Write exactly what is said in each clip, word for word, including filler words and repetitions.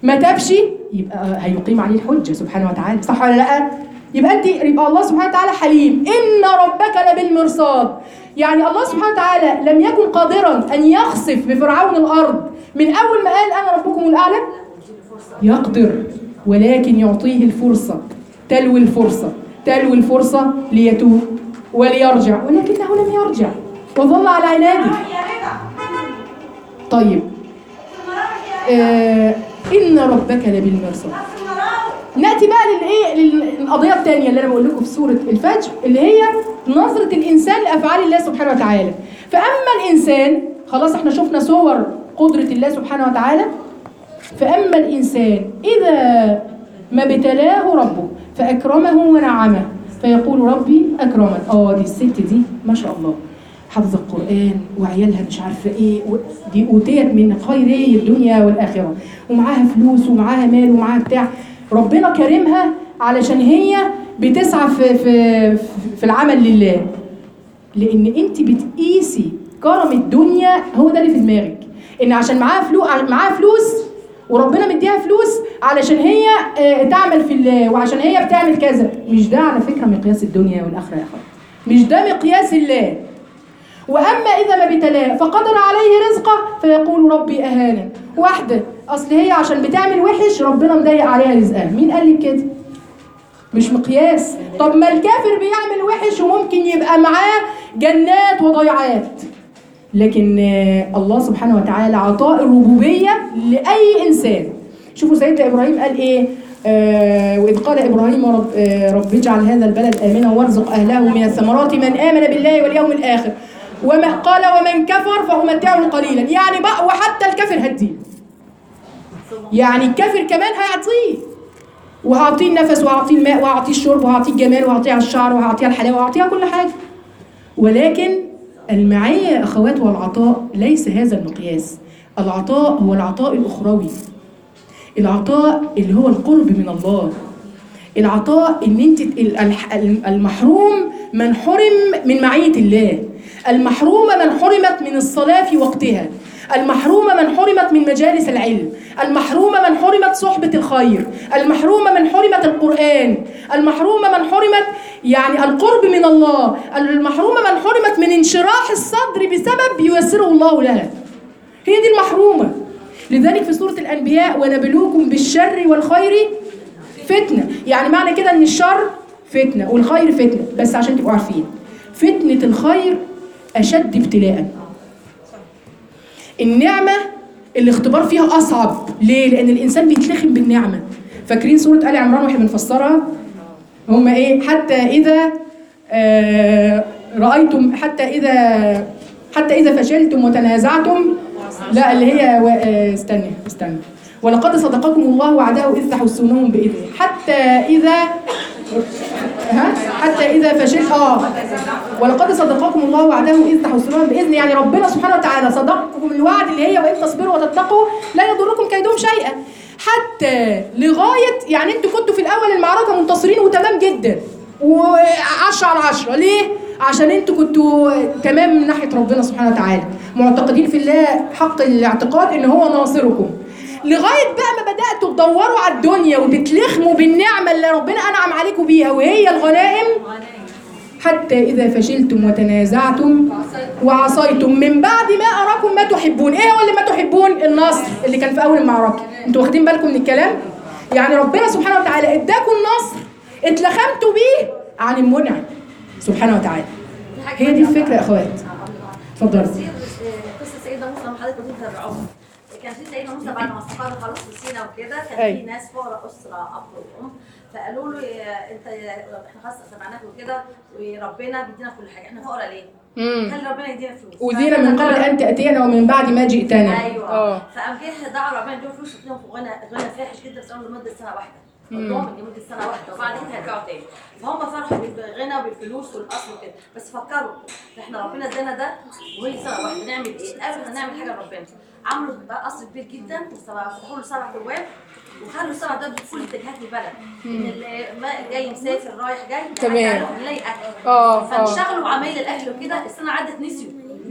ما تابش يبقى هيقيم عليه الحجه سبحانه وتعالى، صح ولا لا؟ يبقى انت يبقى الله سبحانه وتعالى حليم. ان ربك لبالمرصاد، يعني الله سبحانه وتعالى لم يكن قادرا ان يخسف بفرعون الارض من اول ما قال انا ربكم الاعلى، يقدر، ولكن يعطيه الفرصه، تلو الفرصه تلو الفرصه ليتوب وليرجع، ولكنه لم يرجع وظل على عناده. طيب آه ان ربك لبالمرصاد. ناتي بقى للايه، للقضيه الثانيه اللي انا بقول لكم في سوره الفجر، اللي هي نظره الانسان لافعال الله سبحانه وتعالى. فاما الانسان، خلاص احنا شفنا صور قدره الله سبحانه وتعالى. فاما الانسان اذا ما ابتلاه ربه فاكرمه ونعمه فيقول ربي اكرمن. اه دي الست دي ما شاء الله حافظه القران وعيالها مش عارفه ايه، دي اوتيت من خيري الدنيا والاخره، ومعاها فلوس ومعاها مال ومعاها بتاع. ربنا كرمها علشان هي بتسعى في في في العمل لله. لان انت بتقيسي كرم الدنيا، هو ده اللي في دماغك، ان عشان معاها فلوس معاها فلوس وربنا مديها فلوس علشان هي تعمل في الله، وعشان هي بتعمل كذا. مش ده على فكره مقياس الدنيا والاخره يا اخوان، مش ده مقياس الله. واما اذا ما ابتلاه فقدر عليه رزقه فيقول ربي اهانن. واحده اصل هي عشان بتعمل وحش ربنا مضيق عليها رزقها، مين قال لك كده؟ مش مقياس. طب ما الكافر بيعمل وحش وممكن يبقى معاه جنات وضيعات، لكن الله سبحانه وتعالى عطاء الربوبيه لاي انسان. شوفوا سيدنا ابراهيم قال ايه؟ آه واذ قال ابراهيم رب, آه رب اجعل هذا البلد امنا وارزق اهله من الثمرات من امن بالله واليوم الاخر وما قال ومن كفر فأمتعه قليلا. يعني بقى وحتى الكافر هديه، يعني الكافر كمان هيعطيه، وهعطيه النفس وهعطيه الماء وهعطيه الشرب وهعطيه الجمال وهعطيه الشعر وهعطيه الحلاوه وهعطيها كل حاجه. ولكن المعيه يا اخوات والعطاء ليس هذا المقياس. العطاء هو العطاء الاخروي، العطاء اللي هو القرب من الله، العطاء ان انت المحروم من حرم من معيه الله، المحرومة من حرمت من الصلاة في وقتها، المحرومة من حرمت من مجالس العلم، المحرومة من حرمت صحبة الخير، المحرومة من حرمت القرآن، المحرومة من حرمت يعني القرب من الله، المحرومة من حرمت من انشراح الصدر بسبب ييسره الله لها. هي دي المحرومة. لذلك في سورة الأنبياء ونبلوكم بالشر والخير فتنة، يعني معنى كده ان الشر فتنة والخير فتنة. بس عشان تبقوا عارفين فتنة الخير أشد ابتلاء. النعمة الاختبار فيها أصعب. ليه؟ لأن الإنسان بيتلخم بالنعمة. فاكرين سورة آل عمران واحنا بنفسرها؟ هم إيه؟ حتى إذا آه رأيتم حتى إذا حتى إذا فشلتم وتنازعتم، لا اللي هي آه استنى استنى ولقد صدقكم الله وعده إذ تحسونهم بإذنه حتى إذا ها حتى إذا فشلت اه ولقد صدقكم الله وعده إذ تحسونهم بإذن. يعني ربنا سبحانه وتعالى صدقكم الوعد اللي هي وإن تصبروا وتتقوا لا يضركم كيدهم شيئا. حتى لغاية يعني انتوا كنتوا في الأول المعركة منتصرين وتمام جدا وعشرة على عشرة. ليه؟ عشان انتوا كنتوا تمام من ناحية ربنا سبحانه وتعالى، معتقدين في الله حق الاعتقاد إن هو ناصركم. لغاية بقى ما بدأتوا تدوروا على الدنيا وتتلخموا بالنعمة اللي ربنا أنعم عليكم بيها وهي الغنائم. حتى إذا فشلتم وتنازعتم وعصيتم من بعد ما أراكم ما تحبون. إيه هو اللي ما تحبون؟ النصر اللي كان في أول المعركة. أنتوا واخدين بالكم من الكلام؟ يعني ربنا سبحانه وتعالى إداكم النصر اتلخمتوا بيه عن المنعم سبحانه وتعالى. هي دي الفكرة يا أخوات. اتفضلوا. قصة سيدنا موسى لما حضرتك كنت بتتابعوها، كان في سيدنا موسى بعد ما استقر خلاص في سينا وكده، كان في ناس فقراء اسره اب وام، فقالوا له انت احنا خلاص سمعناك وكده وربنا بيدينا كل حاجه، احنا فقراء ليه؟ خلي ربنا يدينا فلوس. ودينا من قبل ان تاتينا ومن بعد ما جئتنا. ايوه اه فقام جه دعا ربنا يديهم فلوس ويديهم غنى غنى فاحش جدا بس لمده سنه واحده. قدام لمده سنه واحده وبعدين هيرجعوا تاني. فهم فرحوا بالغنى وبالفلوس والاصل وكده، بس فكروا احنا ربنا ادانا ده وهي سنه واحده نعمل ايه؟ قالوا هنعمل حاجه لربنا. عملوا قصر كبير جدا وفتحوا له سبع ابواب وخلوا السبع ده بكل اتجاهات البلد. ان اللي جاي مسافر رايح جاي تمام نلاقي اكل. اه فانشغلوا بعمايل الاكل وكده. السنه عدت نسيوا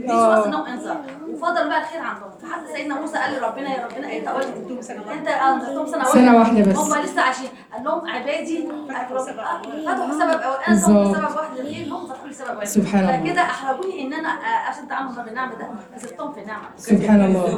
مش بس انهم انذار، وفضل بقى الخير عندهم. فحتى سيدنا موسى قال لربنا يا ربنا انت اول تدوم سنه انت انذرتهم سنه واحده سنه واحده بس، هم لسه عايشين. قال لهم عبادي فتحوا سبب اول، انا ضمن سبب واحد للخير، هم فتحوا لي سبب واحد. سبحان الله. فكده احرجوني ان انا اشد عنهم بالنعمه ده، فسبتهم في النعمه. سبحان الله.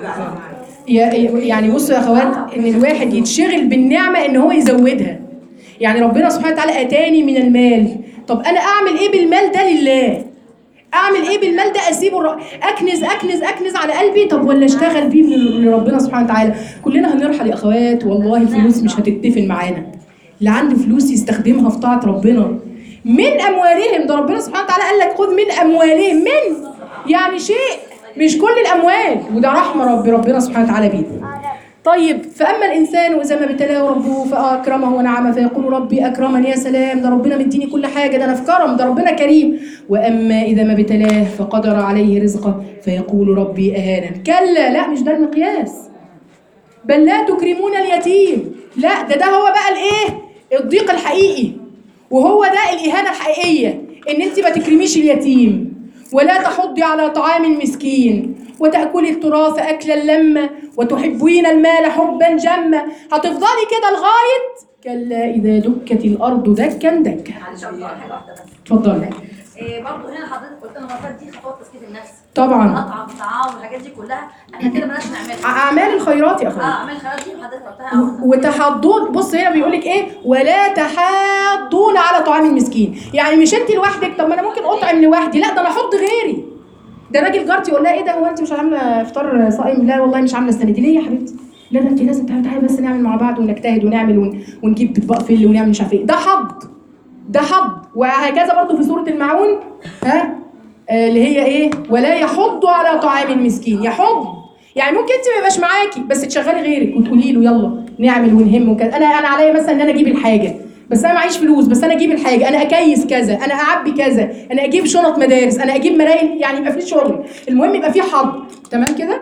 يعني بصوا يا اخوات، ان الواحد يتشغل بالنعمه ان هو يزودها. يعني ربنا سبحانه وتعالى اتاني من المال، طب انا اعمل ايه بالمال ده لله؟ اعمل ايه بالمال ده؟ اسيبه الر... اكنز اكنز اكنز على قلبي، طب ولا اشتغل بيه لربنا سبحانه وتعالى؟ كلنا هنرحل يا اخوات، والله الفلوس مش هتتدفن معانا. اللي عنده فلوس يستخدمها في طاعه ربنا من اموالهم. ده ربنا سبحانه وتعالى قال لك خذ من اموالهم، من يعني شيء مش كل الاموال، وده رحمه رب ربنا سبحانه وتعالى بينا. طيب، فاما الانسان واذا ما ابتلاه ربه فاكرمه ونعمه فيقول ربي اكرمن. يا سلام، ده ربنا مديني كل حاجه، ده انا في كرم، ده ربنا كريم. واما اذا ما ابتلاه فقدر عليه رزقه فيقول ربي اهانن. كلا، لا مش ده المقياس. بل لا تكرمون اليتيم. لا، ده ده هو بقى الايه؟ الضيق الحقيقي، وهو ده الاهانه الحقيقيه، ان انت ما تكرميش اليتيم ولا تحضي على طعام المسكين وتأكلي التراث أكلا لما وتحبين المال حبا جما. هتفضلي كده لغاية كلا إذا دكت الأرض دكا دكا. معلش اقول حاجه واحده بس. اتفضلي. إيه برضه هنا حضرتك قلت لنا المرات دي خطوات تزكيه النفس طبعا. اطعم الطعام والحاجات دي كلها احنا كده بلاش نعملها. أعمال الخيرات يا اه أخويا. اعمال الخيرات دي حضرتك قلتها. وتحضون، بص هنا بيقول لك ايه؟ ولا تحاضون على طعام المسكين. يعني مش انت لوحدك، طب ما انا ممكن اطعم لوحدي، لا ده انا احط غيري. ده راجل جارتي يقول لها ايه ده، هو انت مش عامله افطار صائم؟ لا والله مش عامله السنه دي. ليه يا حبيبتي؟ لا ده انت لازم تعالي بس نعمل مع بعض ونجتهد ونعمل ون... ونجيب اطباق فل ونعمل مش عارف ايه. ده حض، ده حض. وهكذا برضه في سوره الماعون، ها آه اللي هي ايه؟ ولا يحض على طعام المسكين. يحض يعني ممكن انت ما يبقاش معاكي بس تشغلي غيرك وتقولي له يلا نعمل ونهم وكذا. انا انا عليا مثلا ان انا اجيب الحاجه، بس انا معيش فلوس، بس انا اجيب الحاجه، انا اكيس كذا، انا اعبي كذا، انا اجيب شنط مدارس، انا اجيب مرايل، يعني يبقى في شغل. المهم يبقى في حظ. تمام كده؟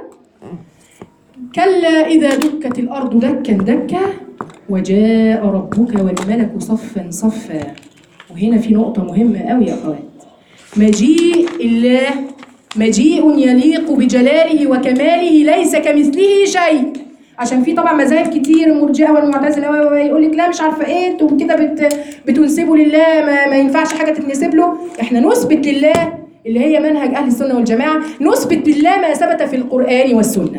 كلا اذا دكت الارض دكا دكا وجاء ربك والملك صفا صفا. وهنا في نقطه مهمه قوي يا اخوات. مجيء الله مجيء يليق بجلاله وكماله، ليس كمثله شيء. عشان في طبعا مذاهب كتير، المرجئه والمعتزله يقول لك لا مش عارفه ايه، انتوا كده بت بتنسبوا لله ما, ما ينفعش حاجه تتنسب له. احنا نثبت لله اللي هي منهج اهل السنه والجماعه، نثبت لله ما ثبت في القران والسنه.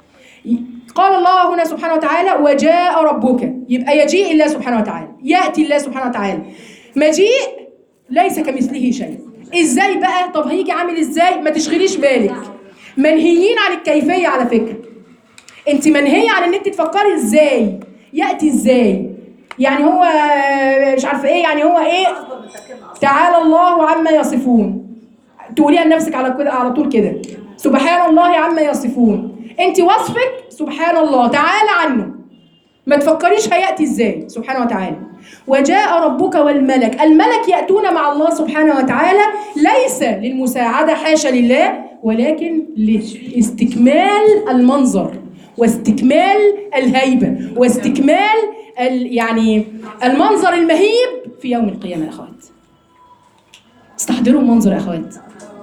قال الله هنا سبحانه وتعالى وجاء ربك، يبقى يجيء الله سبحانه وتعالى، ياتي الله سبحانه وتعالى. مجيء ليس كمثله شيء. ازاي بقى؟ طب هيجي عامل ازاي؟ ما تشغليش بالك. منهيين عن الكيفيه على فكره. انت منهيه عن ان انت تفكري ازاي ياتي، ازاي يعني هو مش عارفه ايه، يعني هو ايه؟ تعالى الله عما يصفون. تقوليها لنفسك على كده على طول كده، سبحان الله عما يصفون. انت وصفك سبحان الله، تعالى عنه. ما تفكريش هياتي ازاي سبحانه وتعالى. وجاء ربك والملك. الملك ياتون مع الله سبحانه وتعالى ليس للمساعده حاشا لله، ولكن لاستكمال المنظر واستكمال الهيبه واستكمال يعني المنظر المهيب في يوم القيامه. يا اخوات استحضروا المنظر يا اخوات.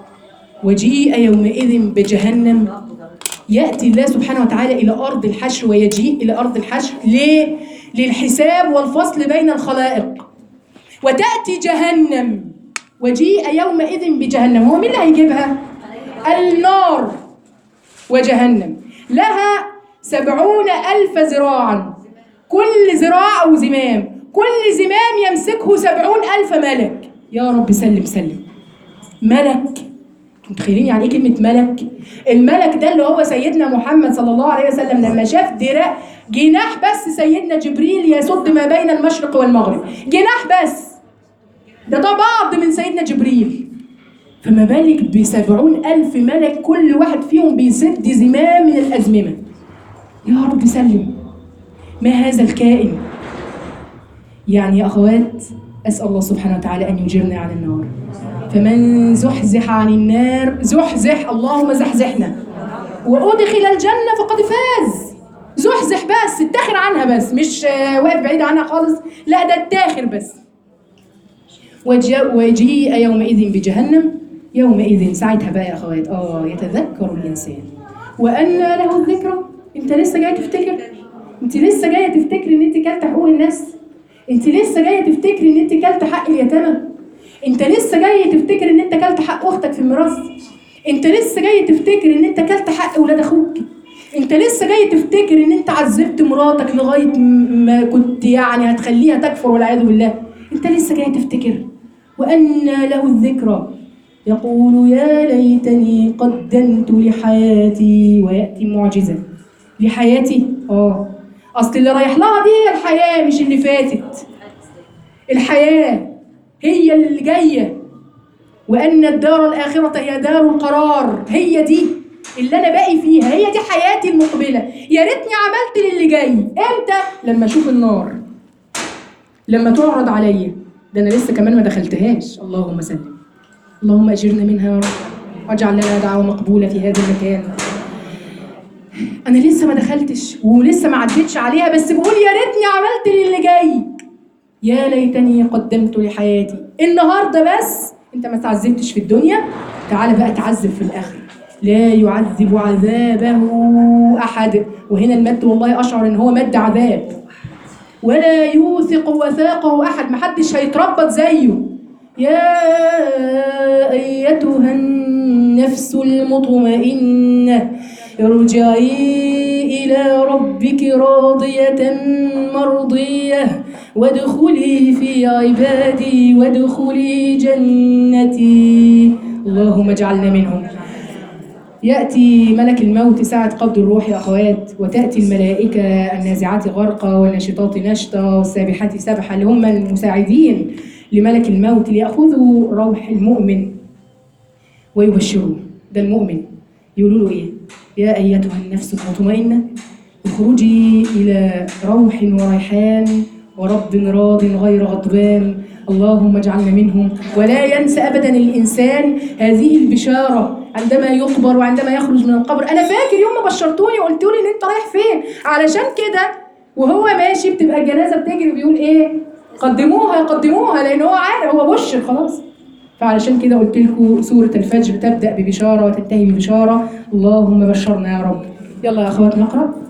وجيء يومئذ بجهنم. ياتي الله سبحانه وتعالى الى ارض الحشر، ويجيء الى ارض الحشر ليه؟ للحساب والفصل بين الخلائق. وتاتي جهنم. وجيء يومئذ بجهنم. هو مين اللي هيجيبها؟ النار. وجهنم لها سبعون ألف ذراعا، كل ذراع أو زمام، كل زمام يمسكه سبعون ألف ملك. يا رب سلم سلم. ملك، متخيلين يعني ايه كلمة ملك؟ الملك ده اللي هو سيدنا محمد صلى الله عليه وسلم لما شاف دراع جناح بس سيدنا جبريل يسد ما بين المشرق والمغرب، جناح بس، ده ده بعض من سيدنا جبريل. فما بالك بسبعون ألف ملك كل واحد فيهم بيسد زمام من الأزممة. يا رب سلم. ما هذا الكائن؟ يعني يا أخوات أسأل الله سبحانه وتعالى أن يجرنا عن النار. فمن زحزح عن النار زحزح، اللهم زحزحنا، وأدخل الجنة فقد فاز. زحزح بس، اتاخر عنها بس، مش واقف بعيد عنها خالص، لا ده اتاخر بس. وجيء يومئذ بجهنم يومئذ ساعتها بقى يا اخوات اه يتذكر الانسان وأنى له الذكرى. انت لسه جايه تفتكر؟ انت لسه جايه تفتكري ان انت كلت حقوق الناس؟ انت لسه جايه تفتكري ان انت كلت حق اليتامى؟ انت لسه جايه تفتكري ان انت كلت حق اختك في الميراث؟ انت لسه جايه تفتكري ان انت كلت حق ولاد اخوك؟ انت لسه جايه تفتكري ان انت عذبت مراتك لغايه ما كنت يعني هتخليها تكفر والعياذ بالله؟ انت لسه جايه تفتكر؟ وأنى له الذكرى يقول يا ليتني قدمت لحياتي. ويأتي معجزة لحياتي اه اصل اللي رايح لها دي هي الحياه مش اللي فاتت. الحياه هي اللي جايه، وان الدار الاخره هي دار القرار. هي دي اللي انا باقي فيها، هي دي حياتي المقبله. يا ريتني عملت للي جاي. امتى؟ لما اشوف النار، لما تعرض عليا. ده انا لسه كمان ما دخلتهاش. اللهم سلم، اللهم اجرنا منها يا رب، واجعل لنا دعوه مقبوله في هذا المكان. انا لسه ما دخلتش ولسه ما عدتش عليها، بس بقول يا ريتني عملت للي جاي. يا ليتني قدمت لحياتي. النهارده بس انت ما تعذبتش في الدنيا، تعال بقى تعذب في الاخره. لا يعذب عذابه احد. وهنا المد والله اشعر ان هو مد عذاب. ولا يوثق وثاقه احد، محدش هيتربط زيه. يا ايتها النفس المطمئنه ارجعي إلى ربك راضية مرضية وادخلي في عبادي وادخلي جنتي. اللهم اجعلنا منهم. يأتي ملك الموت ساعة قبض الروح يا أخوات، وتأتي الملائكة النازعات غرقا والناشطات نشطا والسابحات سبحا، اللي هم المساعدين لملك الموت ليأخذوا روح المؤمن ويبشروه. ده المؤمن يقولوا له إيه؟ يا أيتها النفس المطمئنة اخرجي إلى روح وريحان ورب راض غير غضبان. اللهم اجعلنا منهم. ولا ينسى أبدا الإنسان هذه البشارة عندما يقبر وعندما يخرج من القبر. أنا فاكر يوم ما بشرتوني وقلتوا لي إن أنت رايح فين، علشان كده وهو ماشي بتبقى الجنازة بتجري وبيقول إيه؟ قدموها قدموها، لأن هو عارف، هو بشر خلاص. فعلشان كده قلت لكم سورة الفجر تبدأ ببشارة وتنتهي ببشارة. اللهم بشرنا يا رب. يلا يا أخوات نقرأ.